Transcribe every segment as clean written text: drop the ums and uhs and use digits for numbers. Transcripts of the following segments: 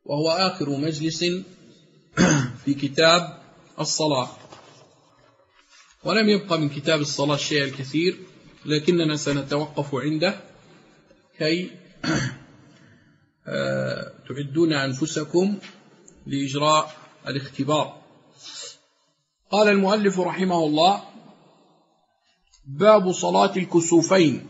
وهو آخر مجلس في كتاب الصلاة، ولم يبقى من كتاب الصلاة الشيء الكثير، لكننا سنتوقف عنده كي تعدون أنفسكم لإجراء الاختبار. قال المؤلف رحمه الله: باب صلاة الكسوفين،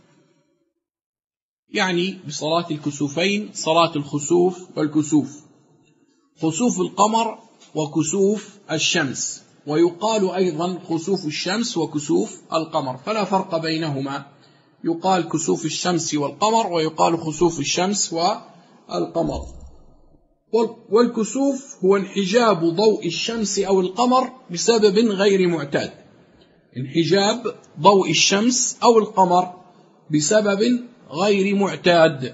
يعني بصلاة الكسوفين صلاة الخسوف والكسوف، خسوف القمر وكسوف الشمس، ويقال أيضا خسوف الشمس وكسوف القمر، فلا فرق بينهما، يقال كسوف الشمس والقمر ويقال خسوف الشمس والقمر. والكسوف هو انحجاب ضوء الشمس أو القمر بسبب غير معتاد، انحجاب ضوء الشمس أو القمر بسبب غير معتاد،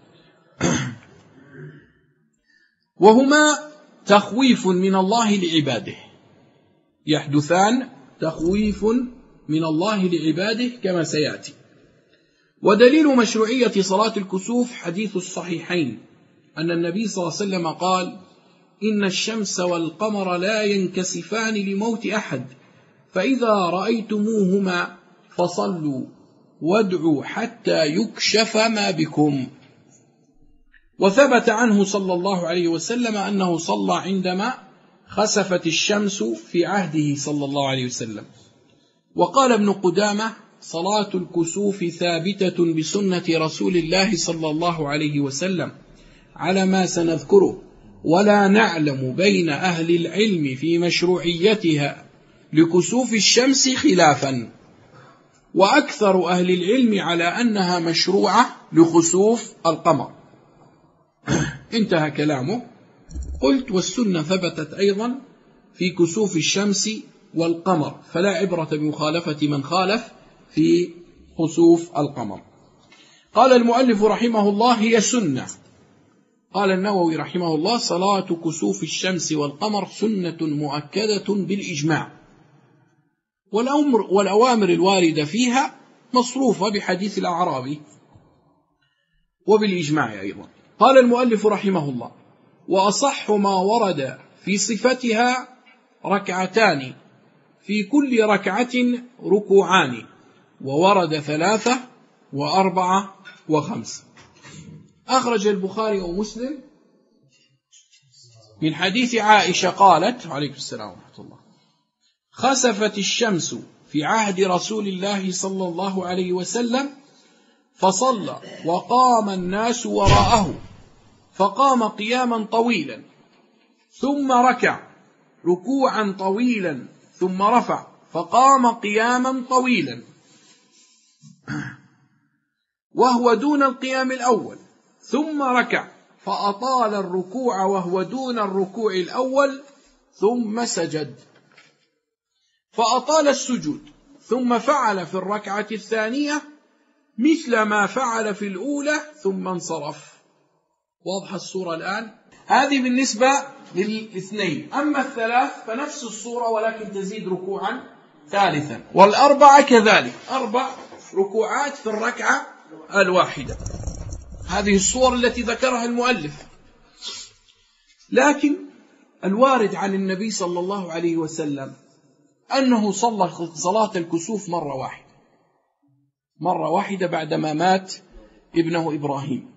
وهما تخويف من الله لعباده، يحدثان تخويف من الله لعباده كما سيأتي. ودليل مشروعية صلاة الكسوف حديث الصحيحين أن النبي صلى الله عليه وسلم قال: إن الشمس والقمر لا ينكسفان لموت أحد، فإذا رأيتموهما فصلوا وادعوا حتى يكشف ما بكم. وثبت عنه صلى الله عليه وسلم أنه صلى عندما خسفت الشمس في عهده صلى الله عليه وسلم. وقال ابن قدامة: صلاة الكسوف ثابتة بسنة رسول الله صلى الله عليه وسلم على ما سنذكره، ولا نعلم بين أهل العلم في مشروعيتها لكسوف الشمس خلافا، وأكثر أهل العلم على أنها مشروعة لخسوف القمر. انتهى كلامه. قلت: والسنة ثبتت أيضا في كسوف الشمس والقمر، فلا عبرة بمخالفة من خالف في خسوف القمر. قال المؤلف رحمه الله: هي سنة. قال النووي رحمه الله: صلاة كسوف الشمس والقمر سنة مؤكدة بالإجماع، والأوامر الواردة فيها مصروفة بحديث الأعرابي وبالإجماع أيضا. قال المؤلف رحمه الله: وأصح ما ورد في صفتها ركعتان، في كل ركعة ركوعان، وورد 3 و4 و5. أخرج البخاري ومسلم من حديث عائشة قالت: عليكم السلام ورحمة الله، خسفت الشمس في عهد رسول الله صلى الله عليه وسلم فصلى وقام الناس وراءه، فقام قياما طويلا ثم ركع ركوعا طويلا ثم رفع، فقام قياما طويلا وهو دون القيام الأول، ثم ركع فأطال الركوع وهو دون الركوع الأول، ثم سجد فأطال السجود، ثم فعل في الركعة الثانية مثل ما فعل في الأولى ثم انصرف. واضح الصورة الآن؟ هذه بالنسبة للاثنين. أما الثلاث فنفس الصورة ولكن تزيد ركوعا ثالثا، والأربعة كذلك، 4 ركوعات في الركعة الواحدة. هذه الصور التي ذكرها المؤلف. لكن الوارد عن النبي صلى الله عليه وسلم أنه صلى صلاة الكسوف مرة واحدة بعدما مات ابنه إبراهيم.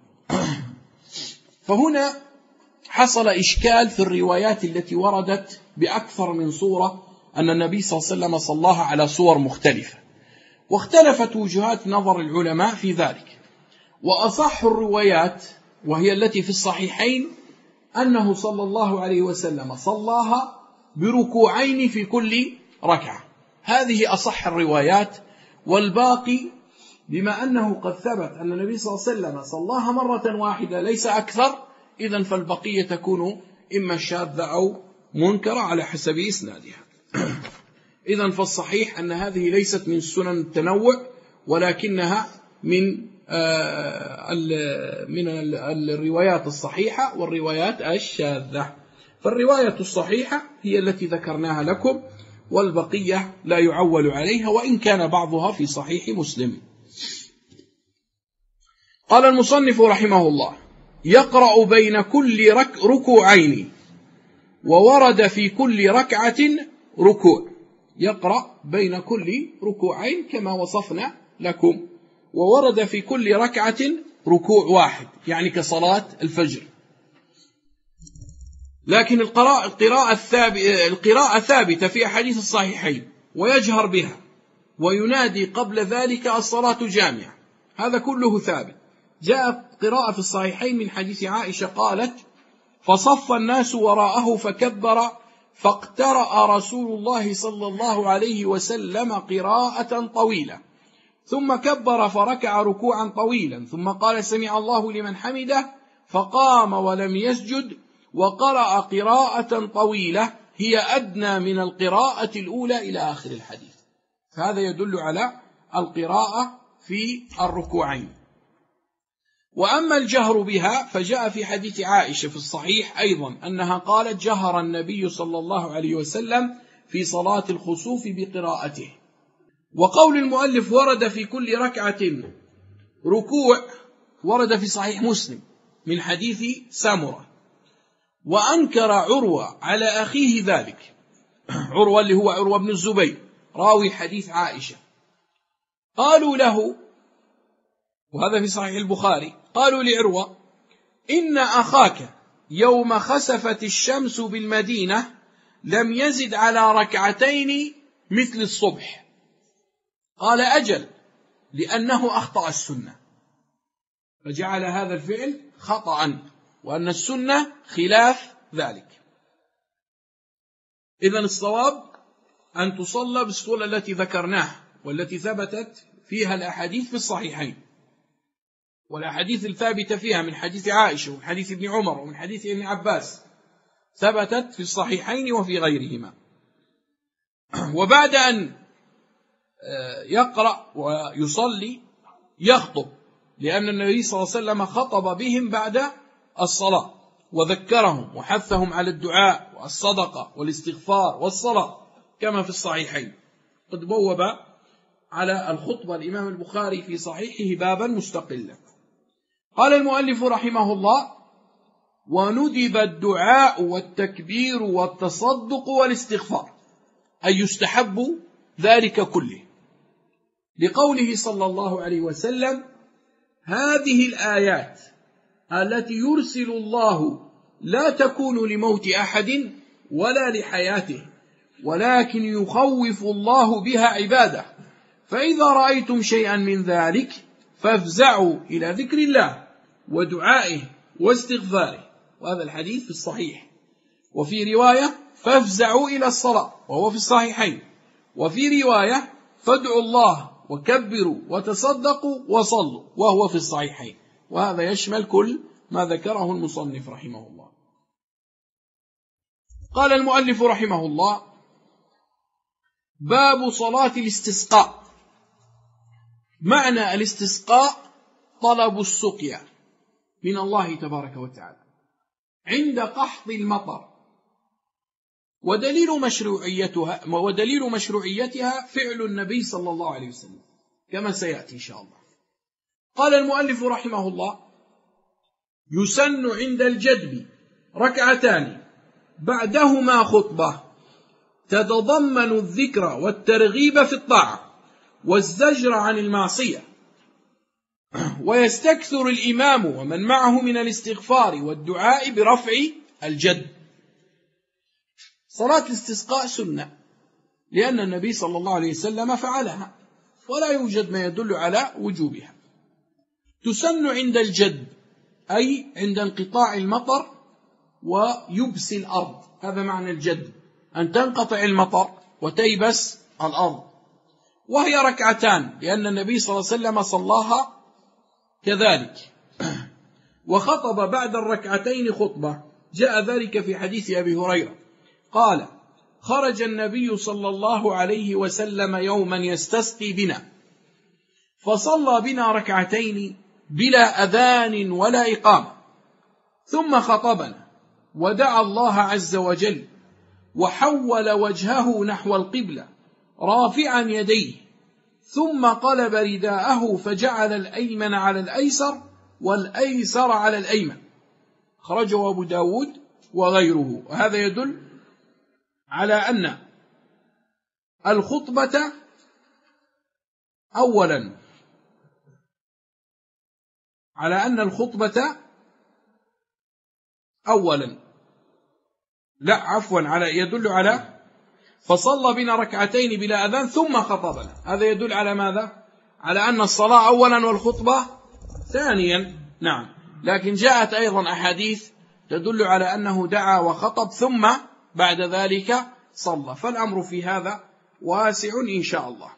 فهنا حصل إشكال في الروايات التي وردت بأكثر من صورة أن النبي صلى الله عليه وسلم صلاها على صور مختلفة، واختلفت وجهات نظر العلماء في ذلك. وأصح الروايات وهي التي في الصحيحين أنه صلى الله عليه وسلم صلاها بركوعين في كل ركعة. هذه أصح الروايات، والباقي بما أنه قد ثبت أن النبي صلى الله عليه وسلم صلاها مرة واحدة ليس أكثر، إذن فالبقية تكون إما شاذة أو منكرة على حسب إسنادها. إذن فالصحيح أن هذه ليست من سنن التنوع، ولكنها من الروايات الصحيحة والروايات الشاذة. فالرواية الصحيحة هي التي ذكرناها لكم، والبقية لا يعول عليها، وإن كان بعضها في صحيح مسلم. قال المصنف رحمه الله: يقرأ بين كل ركوعين، وورد في كل ركعة ركوع. يقرأ بين كل ركوعين كما وصفنا لكم، وورد في كل ركعة ركوع واحد، يعني كصلاة الفجر. لكن القراءة ثابتة في أحاديث الصحيحين، ويجهر بها وينادي قبل ذلك الصلاة جامعة، هذا كله ثابت. جاء قراءة في الصحيحين من حديث عائشة قالت: فصف الناس وراءه فكبر، فاقترأ رسول الله صلى الله عليه وسلم قراءة طويلة، ثم كبر فركع ركوعا طويلا، ثم قال: سمع الله لمن حمده، فقام ولم يسجد، وقرأ قراءة طويلة هي أدنى من القراءة الأولى إلى آخر الحديث. فهذا يدل على القراءة في الركوعين. وأما الجهر بها فجاء في حديث عائشة في الصحيح أيضا أنها قالت: جهر النبي صلى الله عليه وسلم في صلاة الخسوف بقراءته. وقول المؤلف ورد في كل ركعة ركوع ورد في صحيح مسلم من حديث سامرة. وأنكر عروة على أخيه ذلك، عروة اللي هو عروة بن الزبير راوي حديث عائشة، قالوا له، وهذا في صحيح البخاري، قالوا لعروة: إن أخاك يوم خسفت الشمس بالمدينة لم يزد على ركعتين مثل الصبح. قال: أجل، لأنه أخطأ السنة. فجعل هذا الفعل خطأ، وأن السنة خلاف ذلك. إذن الصواب أن تصلى بالصورة التي ذكرناها والتي ثبتت فيها الأحاديث في الصحيحين، والأحاديث الثابتة فيها من حديث عائشة ومن حديث ابن عمر ومن حديث ابن عباس ثبتت في الصحيحين وفي غيرهما. وبعد أن يقرأ ويصلي يخطب، لأن النبي صلى الله عليه وسلم خطب بهم بعد الصلاة وذكرهم وحثهم على الدعاء والصدقة والاستغفار والصلاة كما في الصحيحين. قد بوب على الخطبة الإمام البخاري في صحيحه بابا مستقلا. قال المؤلف رحمه الله: وندب الدعاء والتكبير والتصدق والاستغفار، أي يستحب ذلك كله، لقوله صلى الله عليه وسلم: هذه الآيات التي يرسل الله لا تكون لموت أحد ولا لحياته، ولكن يخوف الله بها عباده، فإذا رأيتم شيئا من ذلك فافزعوا إلى ذكر الله ودعائه واستغفاره. وهذا الحديث في الصحيح. وفي رواية: فافزعوا إلى الصلاة، وهو في الصحيحين. وفي رواية: فادعوا الله وكبروا وتصدقوا وصلوا، وهو في الصحيحين. وهذا يشمل كل ما ذكره المصنف رحمه الله. قال المؤلف رحمه الله: باب صلاة الاستسقاء. معنى الاستسقاء طلب السقيا من الله تبارك وتعالى عند قحط المطر، ودليل مشروعيتها فعل النبي صلى الله عليه وسلم كما سيأتي إن شاء الله. قال المؤلف رحمه الله: يسن عند الجدب ركعتان بعدهما خطبة تتضمن الذكر والترغيب في الطاعة والزجر عن المعصية، ويستكثر الإمام ومن معه من الاستغفار والدعاء برفع الجد. صلاة الاستسقاء سنة، لأن النبي صلى الله عليه وسلم فعلها، ولا يوجد ما يدل على وجوبها. تسن عند الجد، أي عند انقطاع المطر ويبس الأرض، هذا معنى الجد، أن تنقطع المطر وتيبس الأرض. وهي ركعتان، لأن النبي صلى الله عليه وسلم صلاها كذلك، وخطب بعد الركعتين خطبة، جاء ذلك في حديث أبي هريرة قال: خرج النبي صلى الله عليه وسلم يوما يستسقي بنا، فصلى بنا ركعتين بلا أذان ولا إقامة، ثم خطبنا ودعا الله عز وجل، وحول وجهه نحو القبلة رافعا يديه، ثم قلب رداءه فجعل الأيمن على الأيسر والأيسر على الأيمن، أخرجه أبو داود وغيره. وهذا يدل على أن الخطبة أولا يدل على فصلى بنا ركعتين بلا أذان ثم خطبنا. هذا يدل على ماذا؟ على أن الصلاة أولا والخطبة ثانيا. نعم. لكن جاءت أيضا أحاديث تدل على أنه دعا وخطب ثم بعد ذلك صلى، فالأمر في هذا واسع إن شاء الله.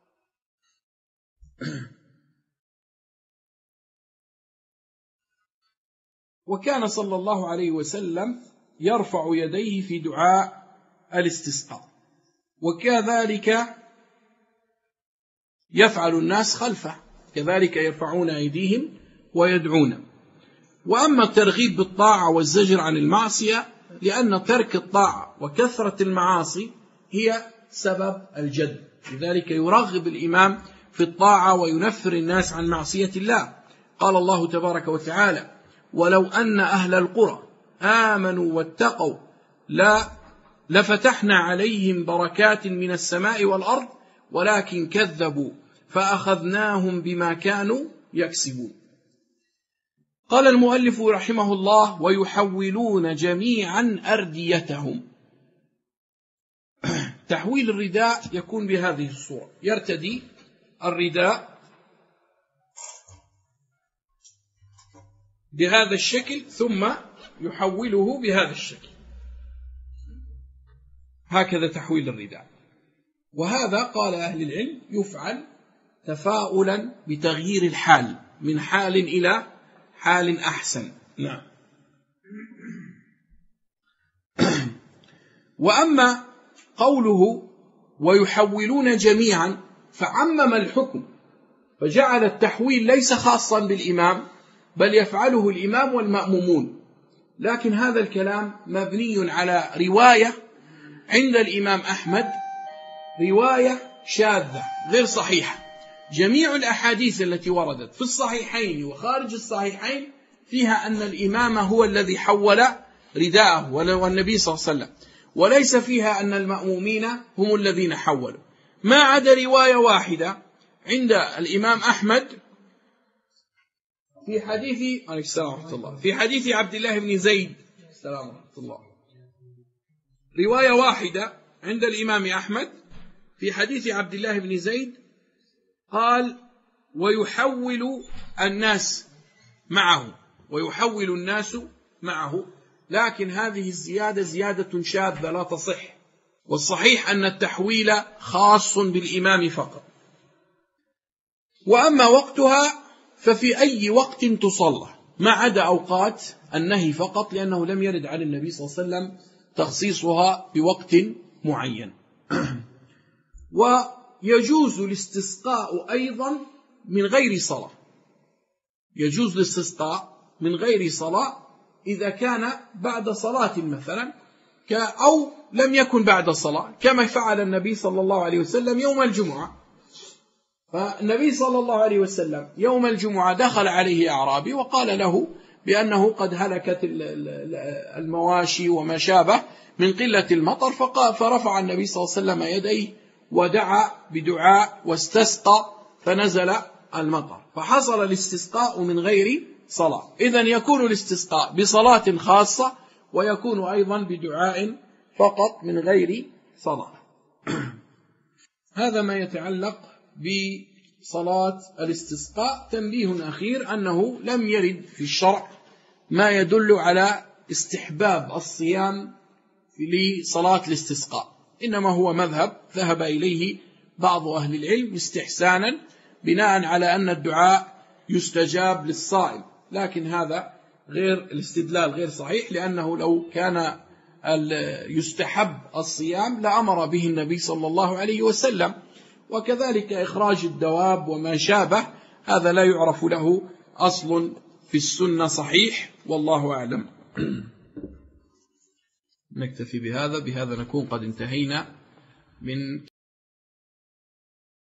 وكان صلى الله عليه وسلم يرفع يديه في دعاء الاستسقاء، وكذلك يفعل الناس خلفه، كذلك يرفعون أيديهم ويدعون. وأما الترغيب بالطاعة والزجر عن المعصية، لأن ترك الطاعة وكثرة المعاصي هي سبب الجد، لذلك يرغب الإمام في الطاعة وينفر الناس عن معصية الله. قال الله تبارك وتعالى: ولو أن أهل القرى آمنوا واتقوا لفتحنا عليهم بركات من السماء والأرض ولكن كذبوا فأخذناهم بما كانوا يكسبون. قال المؤلف رحمه الله: ويحولون جميعا أرديتهم. تحويل الرداء يكون بهذه الصورة: يرتدي الرداء بهذا الشكل ثم يحوله بهذا الشكل، هكذا تحويل الرداء. وهذا قال أهل العلم يفعل تفاؤلا بتغيير الحال من حال إلى حال أحسن. نعم. وأما قوله ويحولون جميعا فعمم الحكم، فجعل التحويل ليس خاصا بالإمام بل يفعله الإمام والمأمومون. لكن هذا الكلام مبني على رواية عند الإمام أحمد، رواية شاذة غير صحيحة. جميع الأحاديث التي وردت في الصحيحين وخارج الصحيحين فيها أن الإمام هو الذي حول رداءه والنبي صلى الله عليه وسلم، وليس فيها أن المأمومين هم الذين حولوا، ما عدا رواية واحدة عند الإمام أحمد في حديث عبد الله بن زيد. السلام ورحمة الله. رواية واحدة عند الإمام أحمد في حديث عبد الله بن زيد قال: ويحول الناس معه، لكن هذه الزيادة زيادة شاذة لا تصح، والصحيح أن التحويل خاص بالإمام فقط. وأما وقتها ففي أي وقت تصلى ما عدا أوقات النهي فقط، لأنه لم يرد عن النبي صلى الله عليه وسلم تخصيصها بوقت معين. ويجوز الاستسقاء أيضا من غير صلاة، يجوز الاستسقاء من غير صلاة إذا كان بعد صلاة مثلا أو لم يكن بعد صلاة، كما فعل النبي صلى الله عليه وسلم يوم الجمعة. فالنبي صلى الله عليه وسلم يوم الجمعة دخل عليه أعرابي وقال له بأنه قد هلكت المواشي وما شابه من قلة المطر، فرفع النبي صلى الله عليه وسلم يديه ودعا بدعاء واستسقى فنزل المطر، فحصل الاستسقاء من غير صلاة. إذن يكون الاستسقاء بصلاة خاصة ويكون أيضا بدعاء فقط من غير صلاة. هذا ما يتعلق بصلاة الاستسقاء. تنبيه أخير أنه لم يرد في الشرع ما يدل على استحباب الصيام لصلاة الاستسقاء، إنما هو مذهب ذهب إليه بعض أهل العلم استحسانا بناء على أن الدعاء يستجاب للصائم، لكن هذا غير الاستدلال غير صحيح، لأنه لو كان يستحب الصيام لأمر به النبي صلى الله عليه وسلم. وكذلك إخراج الدواب وما شابه، هذا لا يعرف له أصل في السنة صحيح، والله أعلم. نكتفي بهذا نكون قد انتهينا من